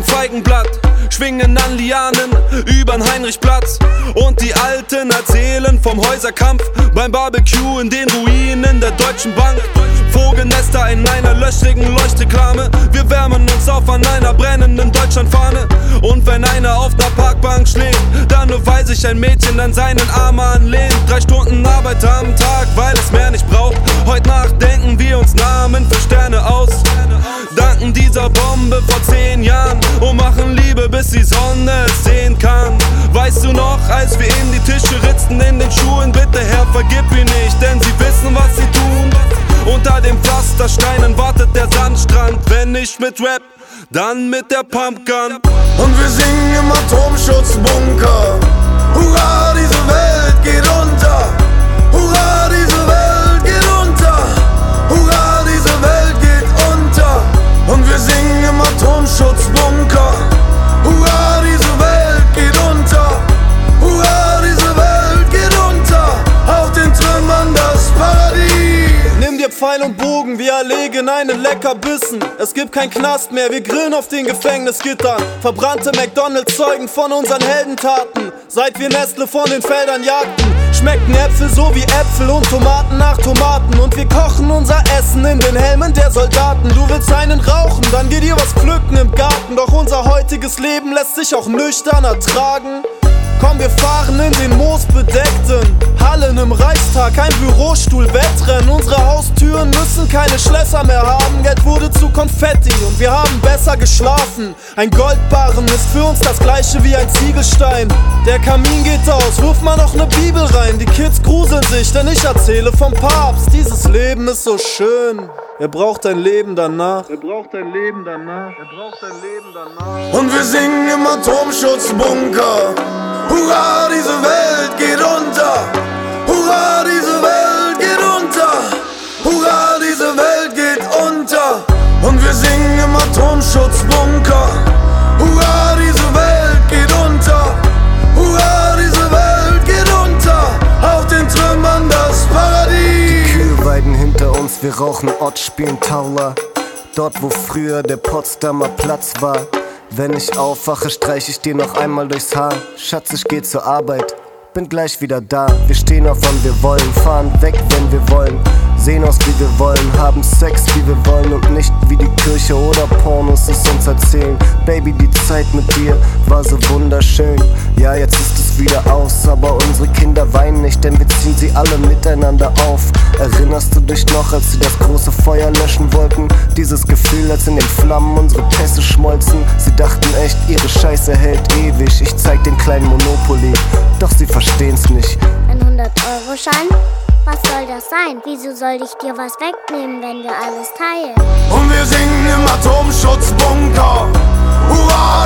Feigenblatt, schwingen an Lianen übern Heinrichplatz. Und die Alten erzählen vom Häuserkampf beim Barbecue in den Ruinen der Deutschen Bank. Vogelnester in einer löchrigen Leuchtreklame. Wir wärmen uns auf an einer brennenden Deutschlandfahne. Und wenn einer auf der Parkbank schläft, dann nur weil sich ein Mädchen an seinen Arm anlehnt. 3 Stunden Arbeit am Tag, weil es mehr nicht braucht. Heute Nacht denken wir uns Namen für Sterne aus. Danken dieser Bombe vor 10 Jahren und machen Liebe, bis die Sonne es sehen kann. Weißt du noch, als wir in die Tische ritzten in den Schuhen? Bitte Herr, vergib ihnen nicht, denn sie wissen, was sie tun. Unter den Pflastersteinen wartet der Sandstrand. Wenn nicht mit Rap, dann mit der Pumpgun. Und wir singen im Atomschutzbunker. Hurra, diese Welt geht unter. Hurra, diese Welt geht unter. Hurra, diese Welt geht unter. Und wir singen im Atomschutzbunker. Hurra, diese Welt geht unter. Hurra, diese Welt geht unter. Auf den Trümmern das Paradies. Nimm dir Pfeil und Bogen, wir erlegen einen Leckerbissen. Es gibt kein Knast mehr, wir grillen auf den Gefängnisgittern. Verbrannte McDonalds zeugen von unseren Heldentaten. Seit wir Nestle von den Feldern jagten, schmecken Äpfel so wie Äpfel und Tomaten nach Tomaten. Und wir kochen unser Essen in den Helmen der Soldaten. Du willst einen rauchen, dann geh dir was pflücken im Garten. Doch unser heutiges Leben lässt sich auch nüchtern ertragen. Komm, wir fahren in den moosbedeckten Hallen im Reichstag, ein Bürostuhl, Wettrennen. Unsere Haustüren müssen keine Schlösser mehr haben. Geld wurde zu Konfetti und wir haben besser geschlafen. Ein Goldbarren ist für uns das gleiche wie ein Ziegelstein. Der Kamin geht aus, wirf mal noch ne Bibel rein. Die Kids gruseln sich, denn ich erzähle vom Papst. Dieses Leben ist so schön, er braucht ein Leben danach. Er braucht ein Leben danach. Er braucht ein Leben danach. Und wir singen im Atomschutzbunker. Hurra, diese Welt geht unter. Hurra, diese Welt geht unter. Hurra, diese Welt geht unter. Und wir singen im Atomschutzbunker. Hurra, diese Welt geht unter. Hurra, diese Welt geht unter. Auf den Trümmern das Paradies. Die Kühe weiden hinter uns, wir rauchen Ott, spielen Taula. Dort, wo früher der Potsdamer Platz war. Wenn ich aufwache, streich ich dir noch einmal durchs Haar. Schatz, ich geh zur Arbeit, bin gleich wieder da. Wir stehen auf, wann wir wollen, fahren weg, wenn wir wollen. Sehen aus, wie wir wollen, haben Sex, wie wir wollen. Und nicht wie die Kirche oder Pornos es uns erzählen. Baby, die Zeit mit dir war so wunderschön. Ja, jetzt ist es wieder aus, aber unsere Kinder weinen nicht, denn wir ziehen sie alle miteinander auf. Erinnerst du dich noch, als sie das große Feuer löschen wollten? Dieses Gefühl, als in den Flammen unsere Pässe schmolzen. Sie dachten echt, ihre Scheiße hält ewig. Ich zeig den kleinen Monopoly, doch sie verstehen's nicht. Ein 100-Euro-Schein? Was soll das sein? Wieso soll ich dir was wegnehmen, wenn wir alles teilen? Und wir singen im Atomschutzbunker. Hurra,